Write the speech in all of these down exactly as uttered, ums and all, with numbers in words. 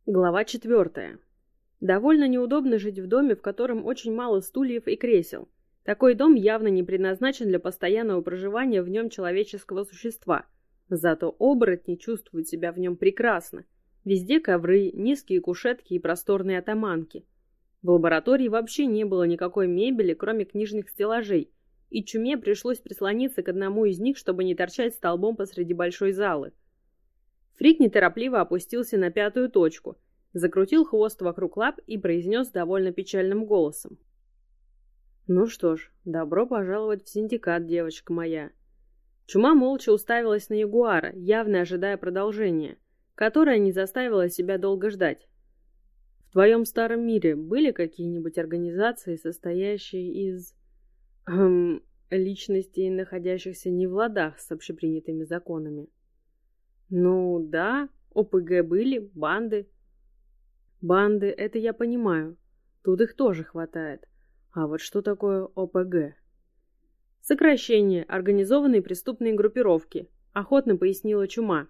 Глава четвертая. Довольно неудобно жить в доме, в котором очень мало стульев и кресел. Такой дом явно не предназначен для постоянного проживания в нем человеческого существа. Зато оборотни чувствуют себя в нем прекрасно. Везде ковры, низкие кушетки и просторные атаманки. В лаборатории вообще не было никакой мебели, кроме книжных стеллажей, и Чуме пришлось прислониться к одному из них, чтобы не торчать столбом посреди большой залы. Фрик неторопливо опустился на пятую точку, закрутил хвост вокруг лап и произнес довольно печальным голосом. «Ну что ж, добро пожаловать в синдикат, девочка моя». Чума молча уставилась на ягуара, явно ожидая продолжения, которое не заставило себя долго ждать. «В твоем старом мире были какие-нибудь организации, состоящие из... Эм, личностей, находящихся не в ладах с общепринятыми законами?» «Ну, да, ОПГ были, банды». «Банды, это я понимаю. Тут их тоже хватает. А вот что такое ОПГ?» «Сокращение, организованные преступные группировки», — охотно пояснила Чума.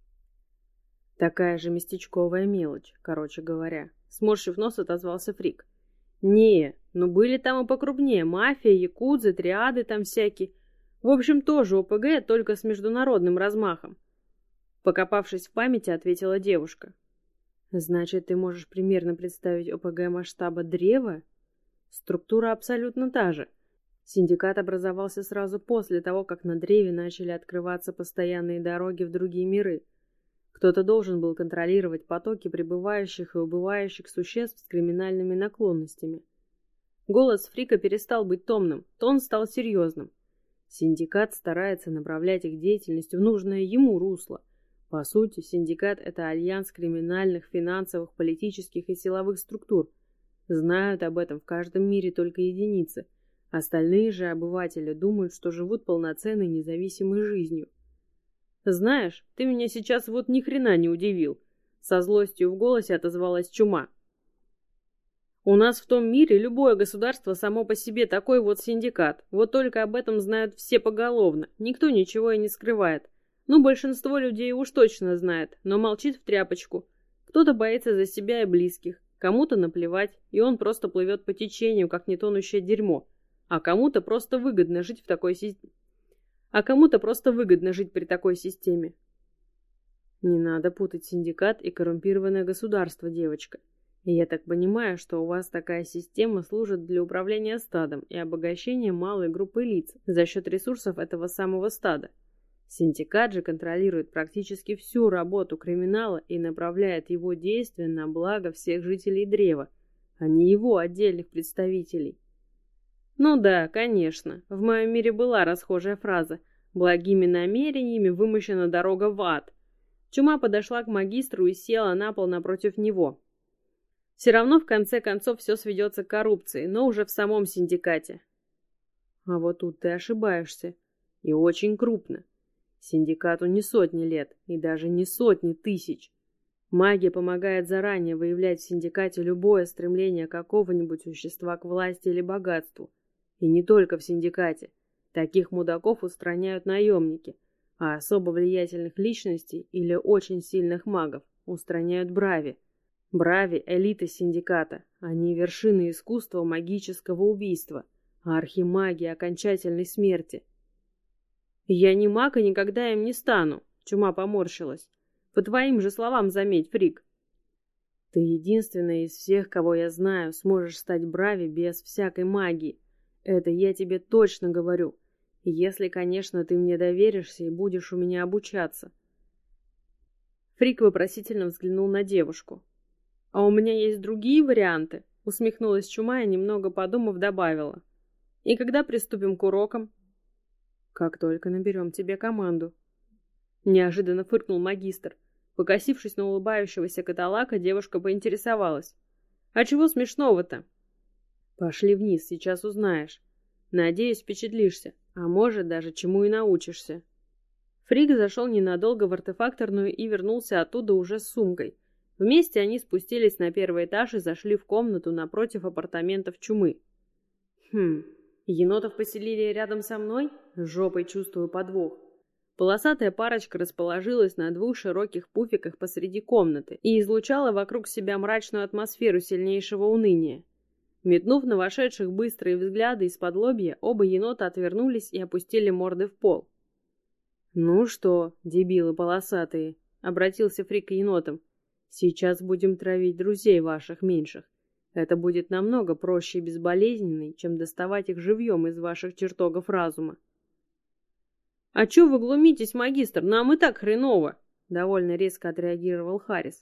«Такая же местечковая мелочь, короче говоря», — сморщив нос, отозвался Фрик. «Не, ну были там и покрупнее. Мафия, якудзы, триады там всякие. В общем, тоже ОПГ, только с международным размахом». Покопавшись в памяти, ответила девушка. «Значит, ты можешь примерно представить ОПГ масштаба древа?» Структура абсолютно та же. Синдикат образовался сразу после того, как на древе начали открываться постоянные дороги в другие миры. Кто-то должен был контролировать потоки прибывающих и убывающих существ с криминальными наклонностями. Голос Фрика перестал быть томным, тон стал серьезным. Синдикат старается направлять их деятельность в нужное ему русло. По сути, синдикат — это альянс криминальных, финансовых, политических и силовых структур. Знают об этом в каждом мире только единицы. Остальные же обыватели думают, что живут полноценной независимой жизнью. «Знаешь, ты меня сейчас вот ни хрена не удивил», — со злостью в голосе отозвалась Чума. «У нас в том мире любое государство само по себе такой вот синдикат. Вот только об этом знают все поголовно. Никто ничего и не скрывает. Ну, большинство людей уж точно знает, но молчит в тряпочку. Кто-то боится за себя и близких, кому-то наплевать, и он просто плывет по течению, как нетонущее дерьмо. А кому-то просто выгодно жить в такой системе. А кому-то просто выгодно жить при такой системе». «Не надо путать синдикат и коррумпированное государство, девочка. И я так понимаю, что у вас такая система служит для управления стадом и обогащения малой группы лиц за счет ресурсов этого самого стада. Синдикат же контролирует практически всю работу криминала и направляет его действия на благо всех жителей древа, а не его отдельных представителей». «Ну да, конечно, в моем мире была расхожая фраза «благими намерениями вымощена дорога в ад». Чума подошла к магистру и села на пол напротив него. Все равно в конце концов все сведется к коррупции, но уже в самом синдикате. А вот тут ты ошибаешься. И очень крупно. Синдикату не сотни лет, и даже не сотни тысяч. Магия помогает заранее выявлять в синдикате любое стремление какого-нибудь существа к власти или богатству. И не только в синдикате. Таких мудаков устраняют наемники, а особо влиятельных личностей или очень сильных магов устраняют брави. Брави — элита синдиката. Они вершины искусства магического убийства, а архимаги — окончательной смерти. «Я не маг и никогда им не стану», — Чума поморщилась. «По твоим же словам, заметь, Фрик». «Ты единственная из всех, кого я знаю, сможешь стать брави без всякой магии. Это я тебе точно говорю. Если, конечно, ты мне доверишься и будешь у меня обучаться». Фрик вопросительно взглянул на девушку. «А у меня есть другие варианты», — усмехнулась Чума и, немного подумав, добавила. «И когда приступим к урокам?» «Как только наберем тебе команду». Неожиданно фыркнул магистр. Покосившись на улыбающегося каталака, девушка поинтересовалась. «А чего смешного-то?» «Пошли вниз, сейчас узнаешь. Надеюсь, впечатлишься, а может, даже чему и научишься». Фрик зашел ненадолго в артефакторную и вернулся оттуда уже с сумкой. Вместе они спустились на первый этаж и зашли в комнату напротив апартаментов Чумы. «Хм, енотов поселили рядом со мной? Жопой чувствую подвох. Полосатая парочка расположилась на двух широких пуфиках посреди комнаты и излучала вокруг себя мрачную атмосферу сильнейшего уныния. Метнув на вошедших быстрые взгляды из-под лобья, оба енота отвернулись и опустили морды в пол. «Ну что, дебилы полосатые», — обратился Фрик к енотам, — «сейчас будем травить друзей ваших меньших. Это будет намного проще и безболезненней, чем доставать их живьем из ваших чертогов разума». «А чё вы глумитесь, магистр? Нам и так хреново!» — довольно резко отреагировал Харрис.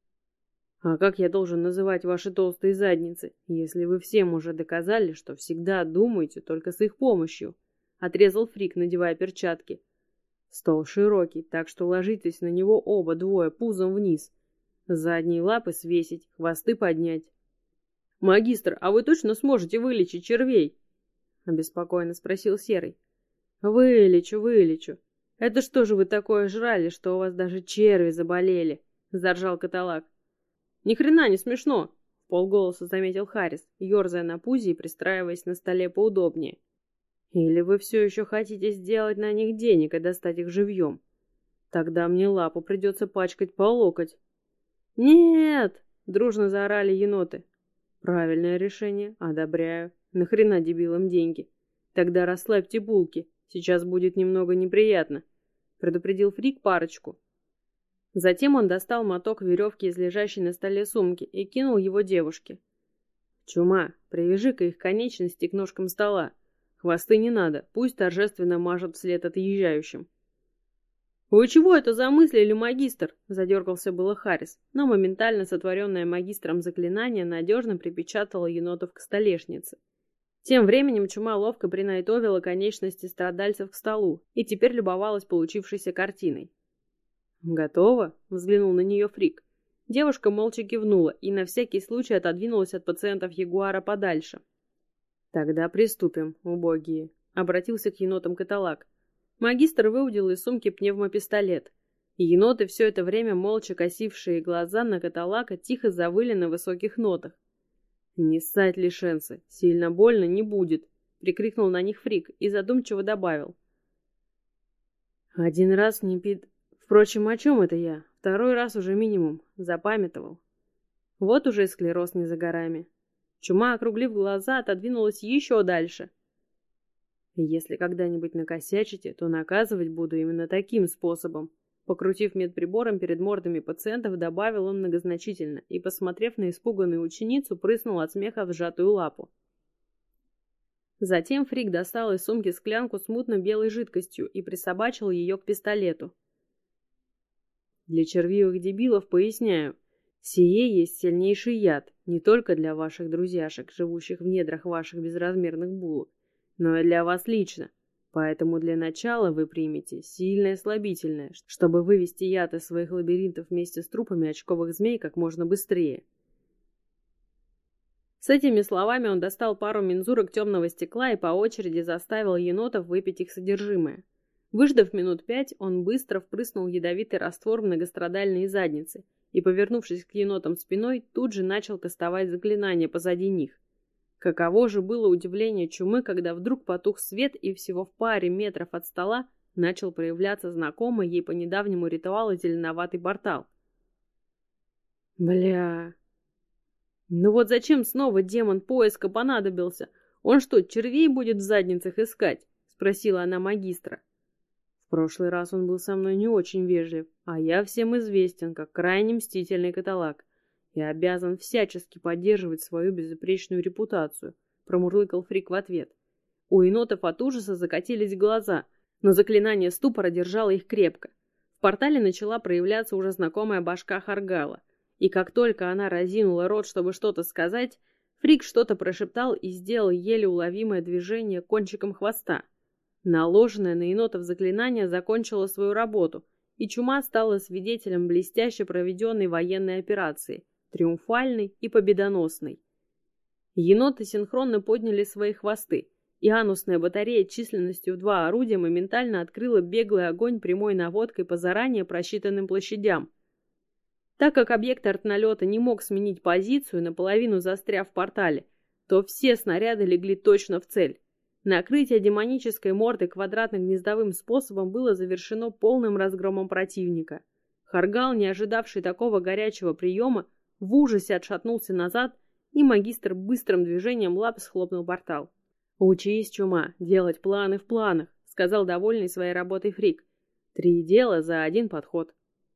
«А как я должен называть ваши толстые задницы, если вы всем уже доказали, что всегда думаете только с их помощью?» — отрезал Фрик, надевая перчатки. «Стол широкий, так что ложитесь на него оба двое пузом вниз. Задние лапы свесить, хвосты поднять». «Магистр, а вы точно сможете вылечить червей?» — обеспокоенно спросил Серый. «Вылечу, вылечу. Это что же вы такое жрали, что у вас даже черви заболели?» — заржал каталак. «Ни хрена не смешно!» — вполголоса заметил Харрис, ерзая на пузе и пристраиваясь на столе поудобнее. «Или вы все еще хотите сделать на них денег и достать их живьем? Тогда мне лапу придется пачкать по локоть». «Нет!» — дружно заорали еноты. «Правильное решение, одобряю. Нахрена дебилам деньги? Тогда расслабьте булки. Сейчас будет немного неприятно», — предупредил Фрик парочку. Затем он достал моток веревки из лежащей на столе сумки и кинул его девушке. «Чума, привяжи-ка их конечности к ножкам стола. Хвосты не надо, пусть торжественно мажут вслед отъезжающим». «Вы чего это замыслили, магистр?» — задергался было Харрис, но моментально сотворенное магистром заклинание надежно припечатало енотов к столешнице. Тем временем Чума ловко принайтовила конечности страдальцев к столу и теперь любовалась получившейся картиной. «Готово?» — взглянул на нее Фрик. Девушка молча кивнула и на всякий случай отодвинулась от пациентов ягуара подальше. «Тогда приступим, убогие», — обратился к енотам каталак. Магистр выудил из сумки пневмопистолет. И еноты, все это время молча косившие глаза на каталака, тихо завыли на высоких нотах. «Не ссать, лишенцы, сильно больно не будет», — прикрикнул на них Фрик и задумчиво добавил. «Один раз не пид... Впрочем, о чем это я? Второй раз уже минимум. Запамятовал». Вот уже и склероз не за горами. Чума, округлив глаза, отодвинулась еще дальше. «Если когда-нибудь накосячите, то наказывать буду именно таким способом», покрутив медприбором перед мордами пациентов, добавил он многозначительно и, посмотрев на испуганную ученицу, прыснул от смеха в сжатую лапу. Затем Фрик достал из сумки склянку с мутно-белой жидкостью и присобачил ее к пистолету. «Для червивых дебилов поясняю, сие есть сильнейший яд не только для ваших друзьяшек, живущих в недрах ваших безразмерных булок, но и для вас лично. Поэтому для начала вы примете сильное слабительное, чтобы вывести яд из своих лабиринтов вместе с трупами очковых змей как можно быстрее». С этими словами он достал пару мензурок темного стекла и по очереди заставил енотов выпить их содержимое. Выждав минут пять, он быстро впрыснул ядовитый раствор в многострадальные задницы и, повернувшись к енотам спиной, тут же начал кастовать заклинание позади них. Каково же было удивление Чумы, когда вдруг потух свет, и всего в паре метров от стола начал проявляться знакомый ей по недавнему ритуалу зеленоватый портал. «Бля... Ну вот зачем снова демон поиска понадобился? Он что, червей будет в задницах искать?» — спросила она магистра. «В прошлый раз он был со мной не очень вежлив, а я всем известен как крайне мстительный каталак и обязан всячески поддерживать свою безупречную репутацию», — промурлыкал Фрик в ответ. У енотов от ужаса закатились глаза, но заклинание ступора держало их крепко. В портале начала проявляться уже знакомая башка Харгала, и как только она разинула рот, чтобы что-то сказать, Фрик что-то прошептал и сделал еле уловимое движение кончиком хвоста. Наложенное на енотов заклинание закончило свою работу, и Чума стала свидетелем блестяще проведенной военной операции, триумфальной и победоносной. Еноты синхронно подняли свои хвосты, и анусная батарея численностью в два орудия моментально открыла беглый огонь прямой наводкой по заранее просчитанным площадям. Так как объект артналета не мог сменить позицию, наполовину застряв в портале, то все снаряды легли точно в цель. Накрытие демонической морды квадратно-гнездовым способом было завершено полным разгромом противника. Харгал, не ожидавший такого горячего приема, в ужасе отшатнулся назад, и магистр быстрым движением лап схлопнул портал. «Учись, чума, делать планы в планах», — сказал довольный своей работой Фрик. «Три дела за один подход».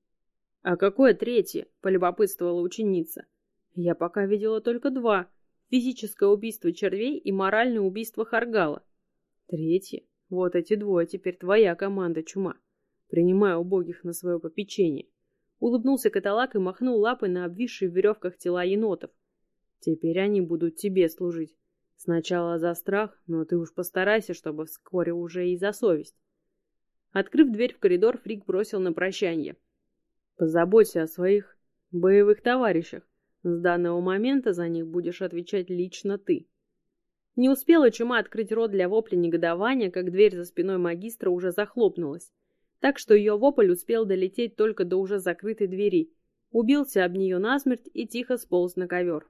«А какое третье?» — полюбопытствовала ученица. «Я пока видела только два. Физическое убийство червей и моральное убийство Харгала. Третье. Вот эти двое теперь твоя команда, чума. Принимай убогих на свое попечение». Улыбнулся Каталак и махнул лапой на обвисшие в веревках тела енотов. «Теперь они будут тебе служить. Сначала за страх, но ты уж постарайся, чтобы вскоре уже и за совесть». Открыв дверь в коридор, Фрик бросил на прощанье: «Позаботься о своих боевых товарищах. С данного момента за них будешь отвечать лично ты». Не успела чума открыть рот для вопля негодования, как дверь за спиной магистра уже захлопнулась, так что ее вопль успел долететь только до уже закрытой двери, убился об нее насмерть и тихо сполз на ковер.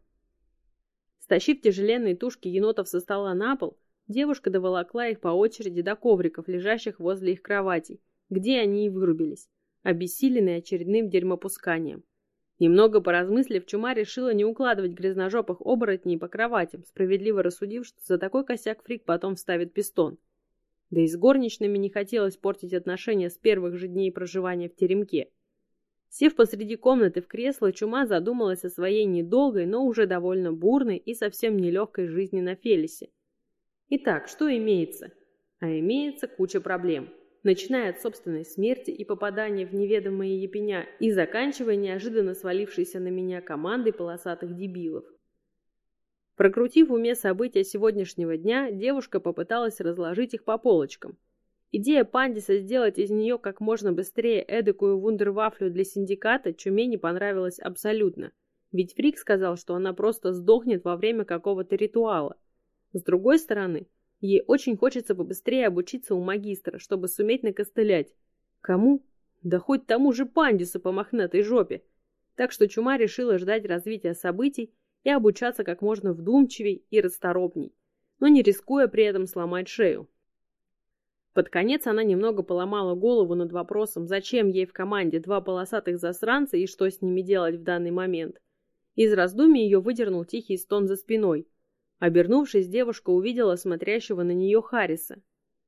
Стащив тяжеленные тушки енотов со стола на пол, девушка доволокла их по очереди до ковриков, лежащих возле их кроватей, где они и вырубились, обессиленные очередным дерьмопусканием. Немного поразмыслив, чума решила не укладывать грязножопых оборотней по кроватям, справедливо рассудив, что за такой косяк Фрик потом вставит пистон. Да и с горничными не хотелось портить отношения с первых же дней проживания в теремке. Сев посреди комнаты в кресло, чума задумалась о своей недолгой, но уже довольно бурной и совсем нелегкой жизни на Фелисе. Итак, что имеется? А имеется куча проблем. Начиная от собственной смерти и попадания в неведомые епеня и заканчивая неожиданно свалившейся на меня командой полосатых дебилов. Прокрутив в уме события сегодняшнего дня, девушка попыталась разложить их по полочкам. Идея Пандиса сделать из нее как можно быстрее эдакую вундервафлю для синдиката чуме не понравилась абсолютно, ведь Фрик сказал, что она просто сдохнет во время какого-то ритуала. С другой стороны, ей очень хочется побыстрее обучиться у магистра, чтобы суметь накостылять. Кому? Да хоть тому же Пандису по мохнатой жопе. Так что чума решила ждать развития событий и обучаться как можно вдумчивей и расторопней, но не рискуя при этом сломать шею. Под конец она немного поломала голову над вопросом, зачем ей в команде два полосатых засранца и что с ними делать в данный момент. Из раздумий ее выдернул тихий стон за спиной. Обернувшись, девушка увидела смотрящего на нее Харриса.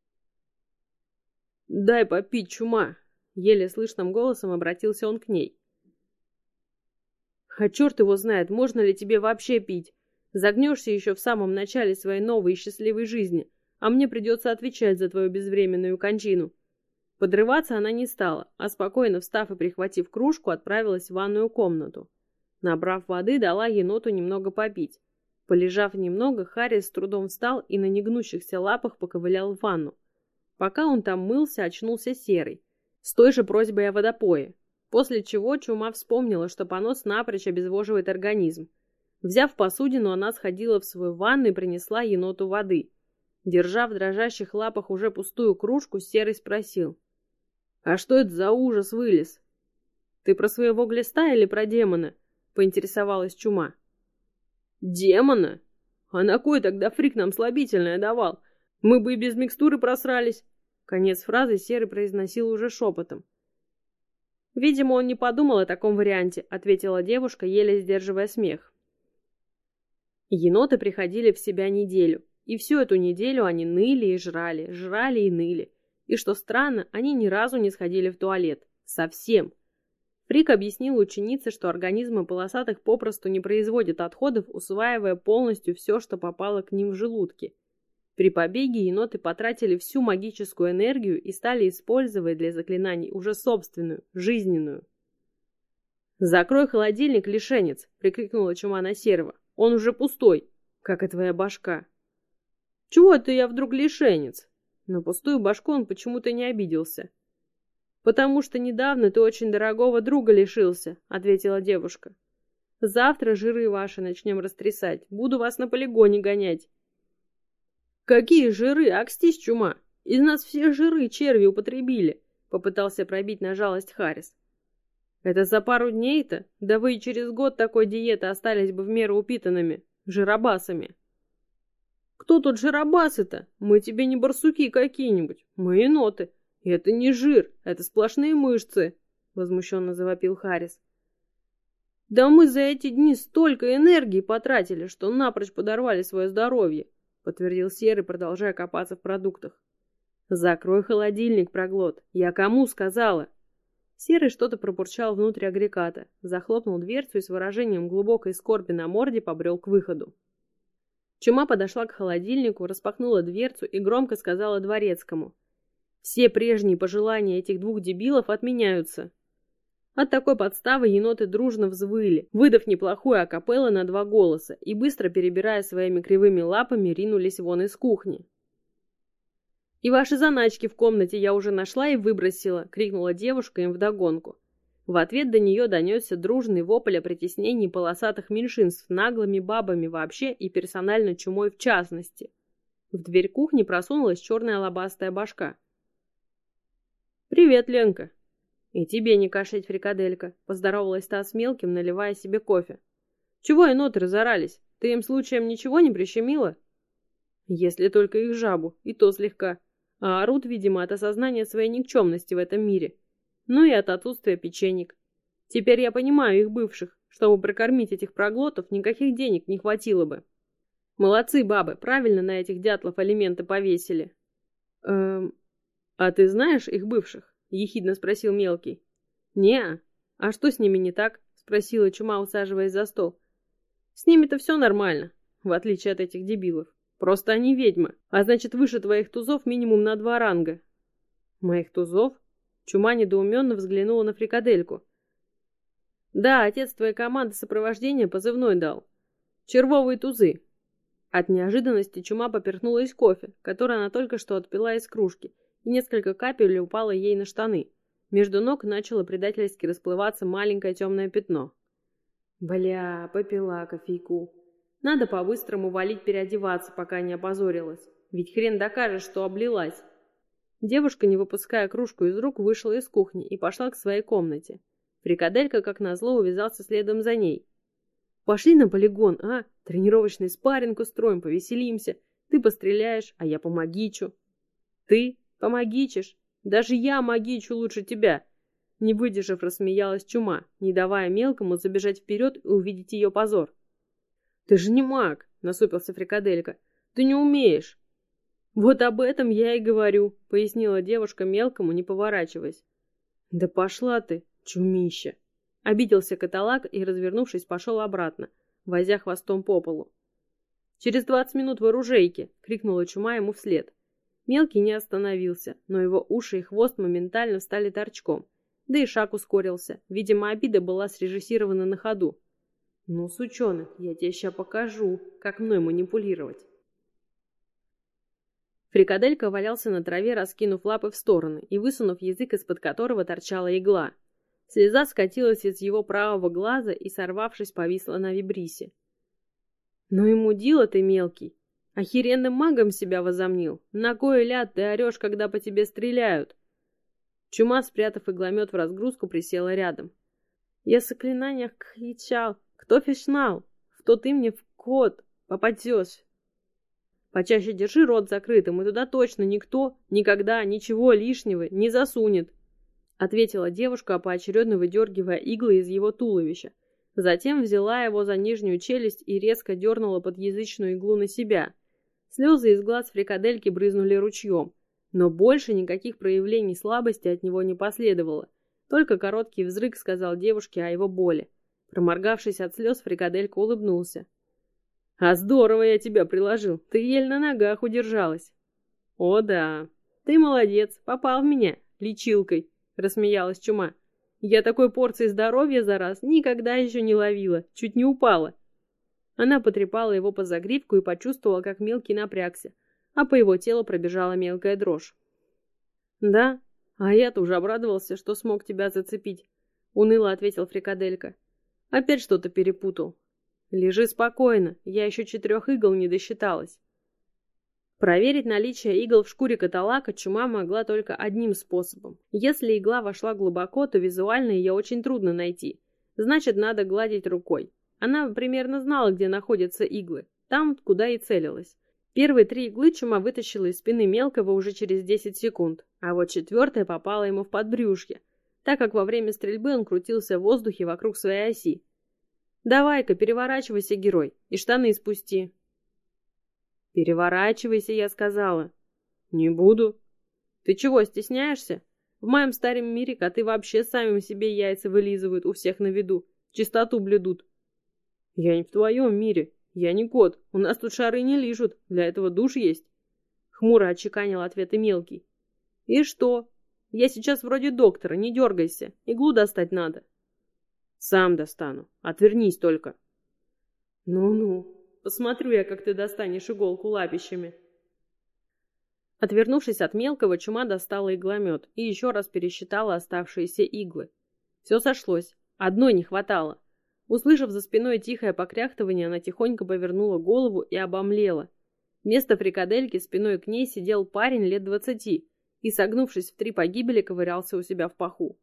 «Дай попить, чума!» — еле слышным голосом обратился он к ней. «А черт его знает, можно ли тебе вообще пить? Загнешься еще в самом начале своей новой и счастливой жизни, а мне придется отвечать за твою безвременную кончину». Подрываться она не стала, а спокойно встав и прихватив кружку, отправилась в ванную комнату. Набрав воды, дала еноту немного попить. Полежав немного, Харрис с трудом встал и на негнущихся лапах поковылял в ванну. Пока он там мылся, очнулся Серый, с той же просьбой о водопое, после чего чума вспомнила, что понос напрочь обезвоживает организм. Взяв посудину, она сходила в свою ванну и принесла еноту воды. Держа в дрожащих лапах уже пустую кружку, Серый спросил: «А что это за ужас вылез?» «Ты про своего глиста или про демона?» — поинтересовалась чума. «Демона? А на кой тогда Фрик нам слабительное давал? Мы бы и без микстуры просрались». Конец фразы Серый произносил уже шепотом. «Видимо, он не подумал о таком варианте», — ответила девушка, еле сдерживая смех. Еноты приходили в себя неделю, и всю эту неделю они ныли и жрали, жрали и ныли. И что странно, они ни разу не сходили в туалет. Совсем. Фрик объяснил ученице, что организмы полосатых попросту не производят отходов, усваивая полностью все, что попало к ним в желудки. При побеге еноты потратили всю магическую энергию и стали использовать для заклинаний уже собственную, жизненную. «Закрой холодильник, лишенец!» — прикрикнула чума на Серого. «Он уже пустой, как и твоя башка». «Чего это я вдруг лишенец?» На пустую башку он почему-то не обиделся. «Потому что недавно ты очень дорогого друга лишился», — ответила девушка. «Завтра жиры ваши начнем растрясать. Буду вас на полигоне гонять». «Какие жиры? Акстись, чума! Из нас все жиры черви употребили», — попытался пробить на жалость Харрис. «Это за пару дней-то? Да вы и через год такой диеты остались бы в меру упитанными, жиробасами». Кто тут жиробасы-то? Мы тебе не барсуки какие-нибудь, мы еноты. И это не жир, это сплошные мышцы, возмущенно завопил Харрис. Да мы за эти дни столько энергии потратили, что напрочь подорвали свое здоровье, подтвердил Серый, продолжая копаться в продуктах. Закрой холодильник, проглот. Я кому сказала? Серый что-то пробурчал внутрь агрегата, захлопнул дверцу и с выражением глубокой скорби на морде побрел к выходу. Чума подошла к холодильнику, распахнула дверцу и громко сказала дворецкому: «Все прежние пожелания этих двух дебилов отменяются». От такой подставы еноты дружно взвыли, выдав неплохую акапелло на два голоса, и, быстро перебирая своими кривыми лапами, ринулись вон из кухни. «И ваши заначки в комнате я уже нашла и выбросила!» — крикнула девушка им вдогонку. В ответ до нее донесся дружный вопль о притеснении полосатых меньшинств наглыми бабами вообще и персонально чумой в частности. В дверь кухни просунулась черная лобастая башка. «Привет, Ленка!» «И тебе не кашлять, фрикаделька!» — поздоровалась та с мелким, наливая себе кофе. «Чего еноты разорались? Ты им случаем ничего не прищемила?» «Если только их жабу, и то слегка. А орут, видимо, от осознания своей никчемности в этом мире. Ну и от отсутствия печенек. Теперь я понимаю их бывших. Чтобы прокормить этих проглотов, никаких денег не хватило бы. Молодцы, бабы, правильно на этих дятлов алименты повесили». «Эм, а ты знаешь их бывших?» — ехидно спросил мелкий. «Не-а. А что с ними не так?» — спросила Чума, усаживаясь за стол. «С ними-то все нормально, в отличие от этих дебилов. Просто они ведьмы, а значит, выше твоих тузов минимум на два ранга». «Моих тузов?» Чума недоуменно взглянула на фрикадельку. «Да, отец твоей команды сопровождения позывной дал. Червовые тузы». От неожиданности Чума поперхнулась кофе, который она только что отпила из кружки, и несколько капель упало ей на штаны. Между ног начало предательски расплываться маленькое темное пятно. «Бля, попила кофейку. Надо по-быстрому валить переодеваться, пока не опозорилась. Ведь хрен докажешь, что облилась». Девушка, не выпуская кружку из рук, вышла из кухни и пошла к своей комнате. Фрикаделька, как назло, увязался следом за ней. «Пошли на полигон, а? Тренировочный спарринг устроим, повеселимся. Ты постреляешь, а я помогичу». «Ты? Помогичишь? Даже я могичу лучше тебя!» Не выдержав, рассмеялась Чума, не давая мелкому забежать вперед и увидеть ее позор. «Ты же не маг!» — насупился Фрикаделька. «Ты не умеешь!» «Вот об этом я и говорю», — пояснила девушка мелкому, не поворачиваясь. «Да пошла ты, чумища!» — обиделся каталак и, развернувшись, пошел обратно, возя хвостом по полу. «Через двадцать минут в оружейке!» — крикнула Чума ему вслед. Мелкий не остановился, но его уши и хвост моментально встали торчком, да и шаг ускорился. Видимо, обида была срежиссирована на ходу. «Ну, сучонок, я тебе ща покажу, как мной манипулировать». Фрикаделька валялся на траве, раскинув лапы в стороны и высунув язык, из-под которого торчала игла. Слеза скатилась из его правого глаза и, сорвавшись, повисла на вибрисе. «Ну и мудила ты, мелкий! Охеренным магом себя возомнил! На кой ляд ты орешь, когда по тебе стреляют?» Чума, спрятав игломет в разгрузку, присела рядом. «Я в заклинаниях кричал. Кто фишнал? В тот ты мне в кот попадешь. Почаще держи рот закрытым, и туда точно никто, никогда, ничего лишнего не засунет», — ответила девушка, поочередно выдергивая иглы из его туловища. Затем взяла его за нижнюю челюсть и резко дернула подъязычную иглу на себя. Слезы из глаз фрикадельки брызнули ручьем, но больше никаких проявлений слабости от него не последовало. Только короткий взрыв сказал девушке о его боли. Проморгавшись от слез, фрикаделька улыбнулся. «А здорово я тебя приложил, ты еле на ногах удержалась». «О да, ты молодец, попал в меня, лечилкой», — рассмеялась Чума. «Я такой порции здоровья за раз никогда еще не ловила, чуть не упала». Она потрепала его по загривку и почувствовала, как мелкий напрягся, а по его телу пробежала мелкая дрожь. «Да, а я-то уже обрадовался, что смог тебя зацепить», — уныло ответил Фрикаделька. «Опять что-то перепутал». «Лежи спокойно, я еще четырех игл не досчиталась». Проверить наличие игл в шкуре каталака Чума могла только одним способом. Если игла вошла глубоко, то визуально ее очень трудно найти. Значит, надо гладить рукой. Она примерно знала, где находятся иглы, там, куда и целилась. Первые три иглы чума вытащила из спины мелкого уже через десять секунд, а вот четвертая попала ему в подбрюшье, так как во время стрельбы он крутился в воздухе вокруг своей оси. «Давай-ка, переворачивайся, герой, и штаны спусти». «Переворачивайся», я сказала. «Не буду». «Ты чего, стесняешься? В моем старом мире коты вообще сами себе яйца вылизывают у всех на виду, чистоту блюдут». «Я не в твоем мире. Я не кот. У нас тут шары не лижут. Для этого душ есть». Хмуро отчеканил ответ и мелкий. «И что? Я сейчас вроде доктора, не дергайся. Иглу достать надо». «Сам достану. Отвернись только». «Ну-ну, посмотрю я, как ты достанешь иголку лапищами». Отвернувшись от мелкого, чума достала игломет и еще раз пересчитала оставшиеся иглы. Все сошлось. Одной не хватало. Услышав за спиной тихое покряхтывание, она тихонько повернула голову и обомлела. Вместо фрикадельки спиной к ней сидел парень лет двадцати и, согнувшись в три погибели, ковырялся у себя в паху.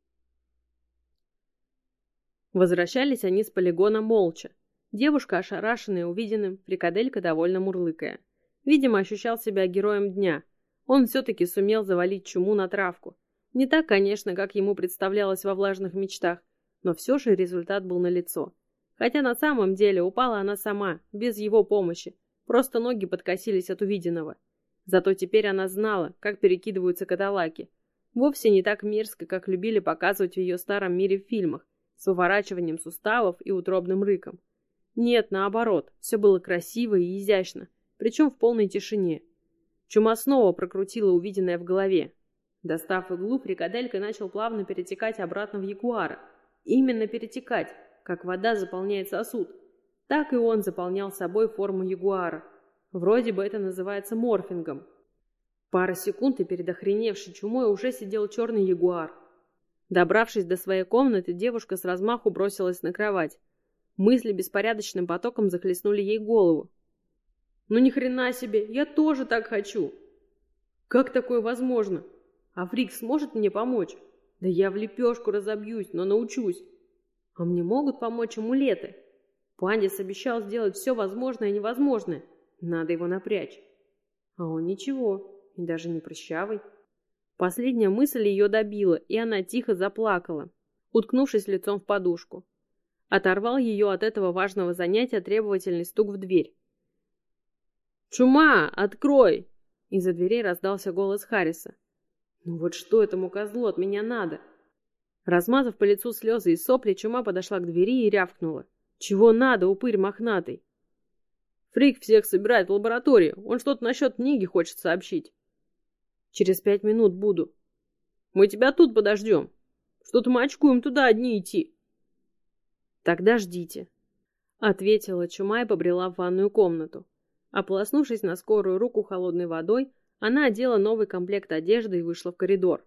Возвращались они с полигона молча. Девушка, ошарашенная увиденным, фрикаделька довольно мурлыкая. Видимо, ощущал себя героем дня. Он все-таки сумел завалить чуму на травку. Не так, конечно, как ему представлялось во влажных мечтах, но все же результат был налицо. Хотя на самом деле упала она сама, без его помощи. Просто ноги подкосились от увиденного. Зато теперь она знала, как перекидываются каталаки. Вовсе не так мерзко, как любили показывать в ее старом мире в фильмах, с уворачиванием суставов и утробным рыком. Нет, наоборот, все было красиво и изящно, причем в полной тишине. Чума снова прокрутила увиденное в голове. Достав иглу, фрикаделька начал плавно перетекать обратно в ягуара. Именно перетекать, как вода заполняет сосуд. Так и он заполнял собой форму ягуара. Вроде бы это называется морфингом. Пара секунд, и перед охреневшей чумой уже сидел черный ягуар. Добравшись до своей комнаты, девушка с размаху бросилась на кровать. Мысли беспорядочным потоком захлестнули ей голову. «Ну ни хрена себе, я тоже так хочу!» «Как такое возможно? А Фрик сможет мне помочь? Да я в лепешку разобьюсь, но научусь. А мне могут помочь амулеты? Пандис обещал сделать все возможное и невозможное. Надо его напрячь. А он ничего, и даже не прыщавый». Последняя мысль ее добила, и она тихо заплакала, уткнувшись лицом в подушку. Оторвал ее от этого важного занятия требовательный стук в дверь. «Чума, открой!» Из-за дверей раздался голос Харриса. «Ну вот что этому козлу от меня надо?» Размазав по лицу слезы и сопли, чума подошла к двери и рявкнула. «Чего надо, упырь мохнатый?» «Фрик всех собирает в лаборатории. Он что-то насчет книги хочет сообщить». «Через пять минут буду». «Мы тебя тут подождем. Что-то мы очкуем туда одни идти». «Тогда ждите», — ответила чума и побрела в ванную комнату. Ополоснувшись на скорую руку холодной водой, она одела новый комплект одежды и вышла в коридор.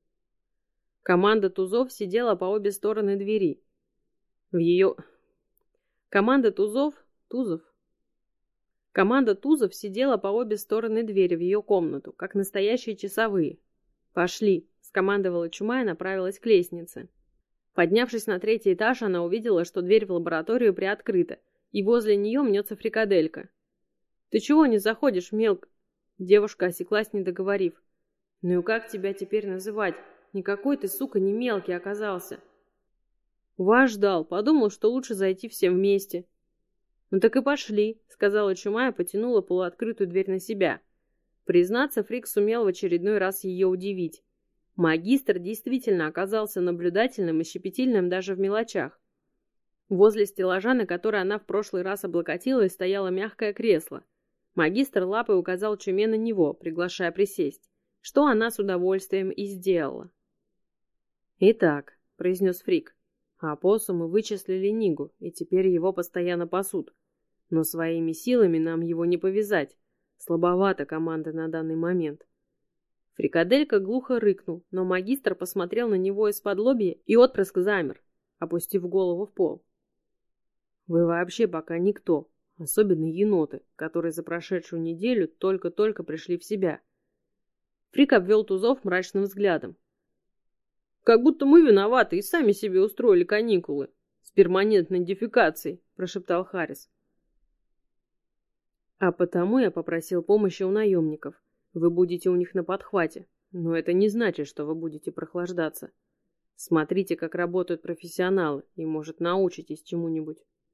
Команда тузов сидела по обе стороны двери. В ее... Команда тузов... Тузов... Команда тузов сидела по обе стороны двери в ее комнату, как настоящие часовые. «Пошли», — скомандовала чума и направилась к лестнице. Поднявшись на третий этаж, она увидела, что дверь в лабораторию приоткрыта, и возле нее мнется фрикаделька. «Ты чего не заходишь, мелк?» Девушка осеклась, не договорив. «Ну и как тебя теперь называть? Никакой ты, сука, не мелкий оказался». «Вас ждал, подумал, что лучше зайти всем вместе». «Ну так и пошли», — сказала чума и потянула полуоткрытую дверь на себя. Признаться, Фрик сумел в очередной раз ее удивить. Магистр действительно оказался наблюдательным и щепетильным даже в мелочах. Возле стеллажа, на который она в прошлый раз облокотилась, стояло мягкое кресло. Магистр лапой указал чуме на него, приглашая присесть, что она с удовольствием и сделала. «Итак», — произнес Фрик, — «опоссумы вычислили Нигу, и теперь его постоянно пасут. Но своими силами нам его не повязать. Слабовата команда на данный момент». Фрикаделька глухо рыкнул, но магистр посмотрел на него из-под лобья, и отпрыск замер, опустив голову в пол. «Вы вообще пока никто, особенно еноты, которые за прошедшую неделю только-только пришли в себя». Фрик обвел тузов мрачным взглядом. «Как будто мы виноваты и сами себе устроили каникулы с перманентной дефекацией», — прошептал Харрис. А потому я попросил помощи у наемников. Вы будете у них на подхвате, но это не значит, что вы будете прохлаждаться. Смотрите, как работают профессионалы, и, может, научитесь чему-нибудь.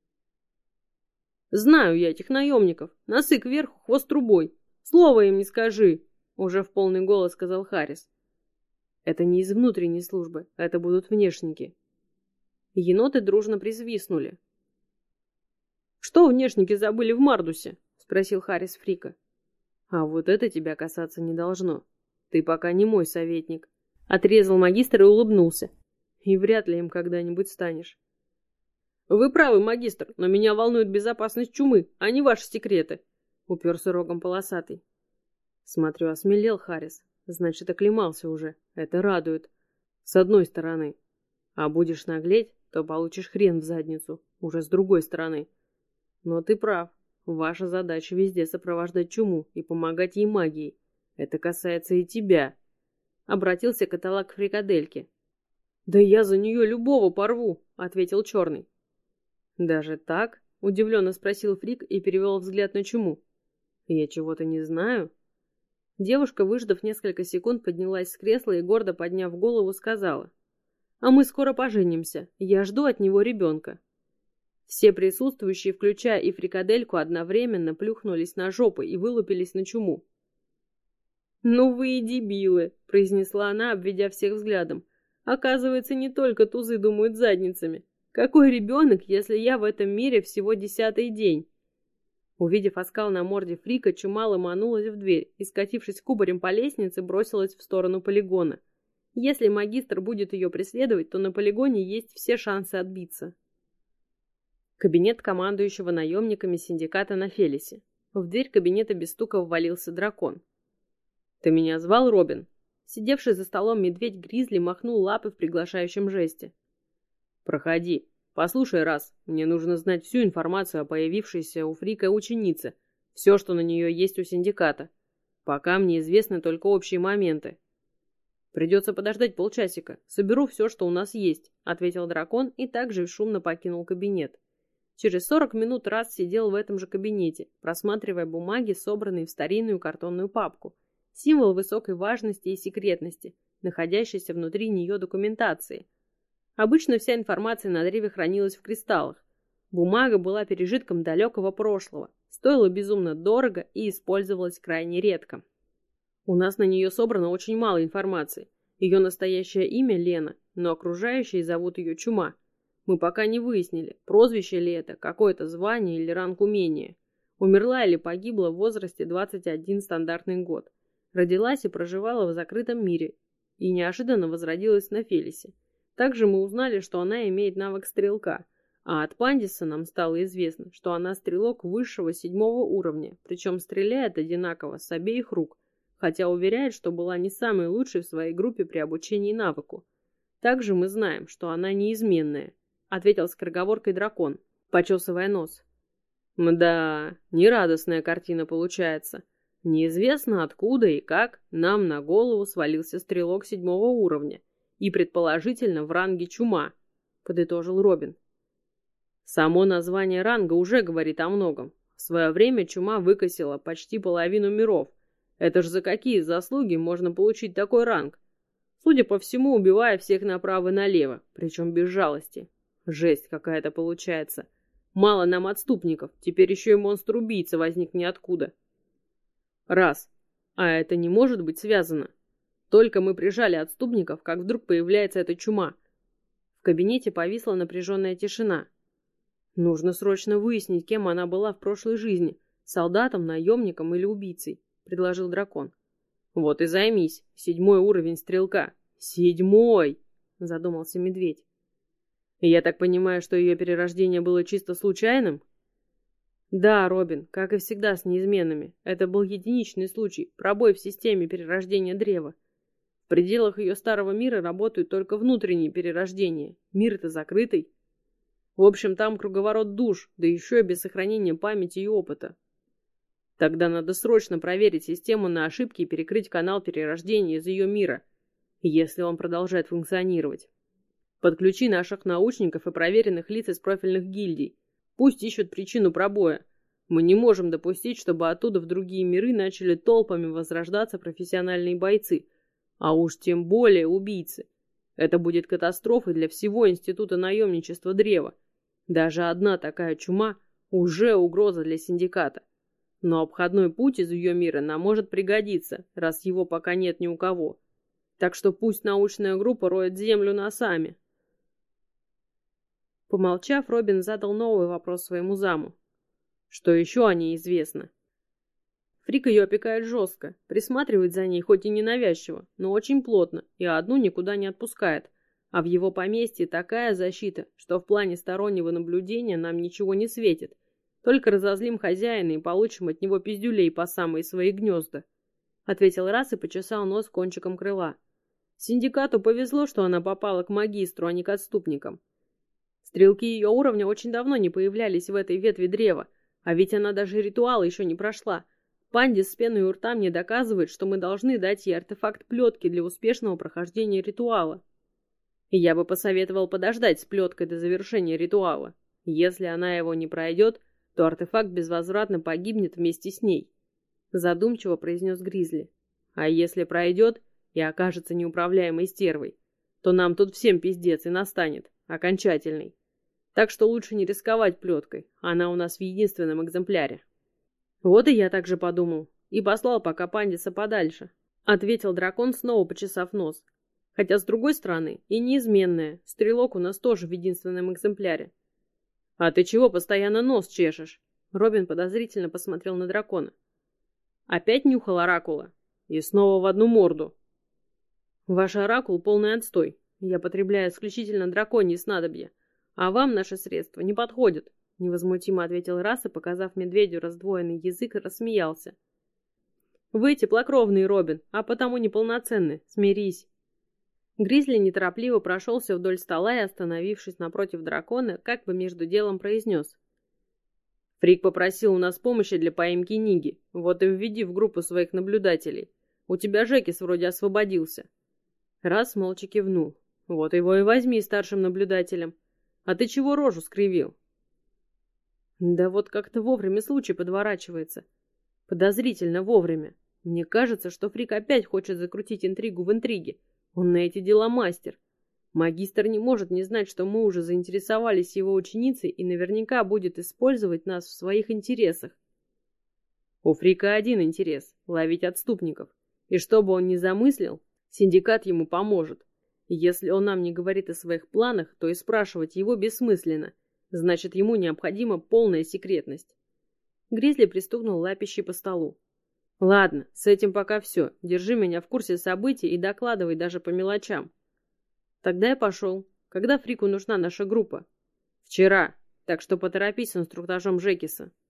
Знаю я этих наемников. Носы кверху, хвост трубой. Слова им не скажи, уже в полный голос сказал Харрис. Это не из внутренней службы, это будут внешники. Еноты дружно присвистнули. Что внешники забыли в Мардусе? Спросил Харрис Фрика. А вот это тебя касаться не должно. Ты пока не мой советник. Отрезал магистр и улыбнулся. И вряд ли им когда-нибудь станешь. Вы правы, магистр, но меня волнует безопасность чумы, а не ваши секреты. Уперся рогом полосатый. Смотрю, осмелел Харрис. Значит, оклемался уже. Это радует. С одной стороны. А будешь наглеть, то получишь хрен в задницу. Уже с другой стороны. Но ты прав. Ваша задача везде сопровождать чуму и помогать ей магией. Это касается и тебя. Обратился каталог к фрикадельке. Да я за нее любого порву, ответил черный. Даже так? Удивленно спросил Фрик и перевел взгляд на чуму. Я чего-то не знаю. Девушка, выждав несколько секунд, поднялась с кресла и, гордо подняв голову, сказала. А мы скоро поженимся. Я жду от него ребенка. Все присутствующие, включая и фрикадельку, одновременно плюхнулись на жопы и вылупились на чуму. «Ну вы и дебилы», — произнесла она, обведя всех взглядом. «Оказывается, не только тузы думают задницами. Какой ребенок, если я в этом мире всего десятый день?» Увидев оскал на морде Фрика, чума ломанулась в дверь и, скатившись кубарем по лестнице, бросилась в сторону полигона. Если магистр будет ее преследовать, то на полигоне есть все шансы отбиться. Кабинет командующего наемниками синдиката на Фелисе. В дверь кабинета без стука ввалился дракон. «Ты меня звал, Робин?» Сидевший за столом медведь-гризли махнул лапы в приглашающем жесте. «Проходи. Послушай, раз. Мне нужно знать всю информацию о появившейся у Фрика ученице. Все, что на нее есть у синдиката. Пока мне известны только общие моменты». «Придется подождать полчасика. Соберу все, что у нас есть», — ответил дракон и также шумно покинул кабинет. Через сорок минут Раз сидел в этом же кабинете, просматривая бумаги, собранные в старинную картонную папку. Символ высокой важности и секретности, находящийся внутри нее документации. Обычно вся информация на древе хранилась в кристаллах. Бумага была пережитком далекого прошлого, стоила безумно дорого и использовалась крайне редко. У нас на нее собрано очень мало информации. Ее настоящее имя Лена, но окружающие зовут ее Чума. Мы пока не выяснили, прозвище ли это, какое-то звание или ранг умения. Умерла или погибла в возрасте двадцать один стандартный год. Родилась и проживала в закрытом мире и неожиданно возродилась на Фелисе. Также мы узнали, что она имеет навык стрелка, а от Пандиса нам стало известно, что она стрелок высшего седьмого уровня, причем стреляет одинаково с обеих рук, хотя уверяет, что была не самой лучшей в своей группе при обучении навыку. Также мы знаем, что она неизменная, ответил скороговоркой дракон, почесывая нос. Мда, нерадостная картина получается. Неизвестно откуда и как нам на голову свалился стрелок седьмого уровня и, предположительно, в ранге Чума, подытожил Робин. Само название ранга уже говорит о многом. В свое время Чума выкосила почти половину миров. Это ж за какие заслуги можно получить такой ранг? Судя по всему, убивая всех направо и налево, причем без жалости. Жесть какая-то получается. Мало нам отступников, теперь еще и монстр-убийца возник ниоткуда. Раз. А это не может быть связано. Только мы прижали отступников, как вдруг появляется эта Чума. В кабинете повисла напряженная тишина. Нужно срочно выяснить, кем она была в прошлой жизни. Солдатом, наемником или убийцей, предложил дракон. Вот и займись. Седьмой уровень стрелка. Седьмой! Задумался медведь. Я так понимаю, что ее перерождение было чисто случайным? Да, Робин, как и всегда с неизменными. Это был единичный случай, пробой в системе перерождения древа. В пределах ее старого мира работают только внутренние перерождения. Мир-то закрытый. В общем, там круговорот душ, да еще и без сохранения памяти и опыта. Тогда надо срочно проверить систему на ошибки и перекрыть канал перерождения из ее мира, если он продолжает функционировать. Подключи наших научников и проверенных лиц из профильных гильдий. Пусть ищут причину пробоя. Мы не можем допустить, чтобы оттуда в другие миры начали толпами возрождаться профессиональные бойцы, а уж тем более убийцы. Это будет катастрофой для всего Института наемничества Древа. Даже одна такая чума уже угроза для синдиката. Но обходной путь из ее мира нам может пригодиться, раз его пока нет ни у кого. Так что пусть научная группа роет землю носами. Помолчав, Робин задал новый вопрос своему заму. Что еще о ней известно? Фрик ее опекает жестко, присматривает за ней хоть и ненавязчиво, но очень плотно, и одну никуда не отпускает. А в его поместье такая защита, что в плане стороннего наблюдения нам ничего не светит. Только разозлим хозяина и получим от него пиздюлей по самые свои гнезда. Ответил раз и почесал нос кончиком крыла. Синдикату повезло, что она попала к магистру, а не к отступникам. Стрелки ее уровня очень давно не появлялись в этой ветви древа, а ведь она даже ритуал еще не прошла. Пандис с пеной у рта мне доказывает, что мы должны дать ей артефакт плетки для успешного прохождения ритуала. И я бы посоветовал подождать с плеткой до завершения ритуала. Если она его не пройдет, то артефакт безвозвратно погибнет вместе с ней. Задумчиво произнес Гризли. А если пройдет и окажется неуправляемой стервой, то нам тут всем пиздец и настанет, окончательный. Так что лучше не рисковать плеткой, она у нас в единственном экземпляре. Вот и я так же подумал, и послал пока Пандиса подальше, ответил дракон, снова почесав нос. Хотя, с другой стороны, и неизменная, стрелок у нас тоже в единственном экземпляре. А ты чего постоянно нос чешешь? Робин подозрительно посмотрел на дракона. Опять нюхал оракула? И снова в одну морду. Ваш оракул полный отстой. Я потребляю исключительно драконьи снадобья. А вам наши средства не подходят, невозмутимо ответил Рас и, показав медведю раздвоенный язык, рассмеялся. Вы теплокровный, Робин, а потому неполноценны. Смирись. Гризли неторопливо прошелся вдоль стола и, остановившись напротив дракона, как бы между делом произнес. Фрик попросил у нас помощи для поимки Ниги, вот и введи в группу своих наблюдателей. У тебя Жекис вроде освободился. Раз молча кивнул. Вот его и возьми старшим наблюдателем. А ты чего рожу скривил? Да вот как-то вовремя случай подворачивается. Подозрительно вовремя. Мне кажется, что Фрик опять хочет закрутить интригу в интриге. Он на эти дела мастер. Магистр не может не знать, что мы уже заинтересовались его ученицей и наверняка будет использовать нас в своих интересах. У Фрика один интерес — ловить отступников. И что бы он ни замыслил, синдикат ему поможет. Если он нам не говорит о своих планах, то и спрашивать его бессмысленно. Значит, ему необходима полная секретность. Гризли пристукнул лапищей по столу. Ладно, с этим пока все. Держи меня в курсе событий и докладывай даже по мелочам. Тогда я пошел. Когда Фрику нужна наша группа? Вчера. Так что поторопись с инструктажом Жекиса.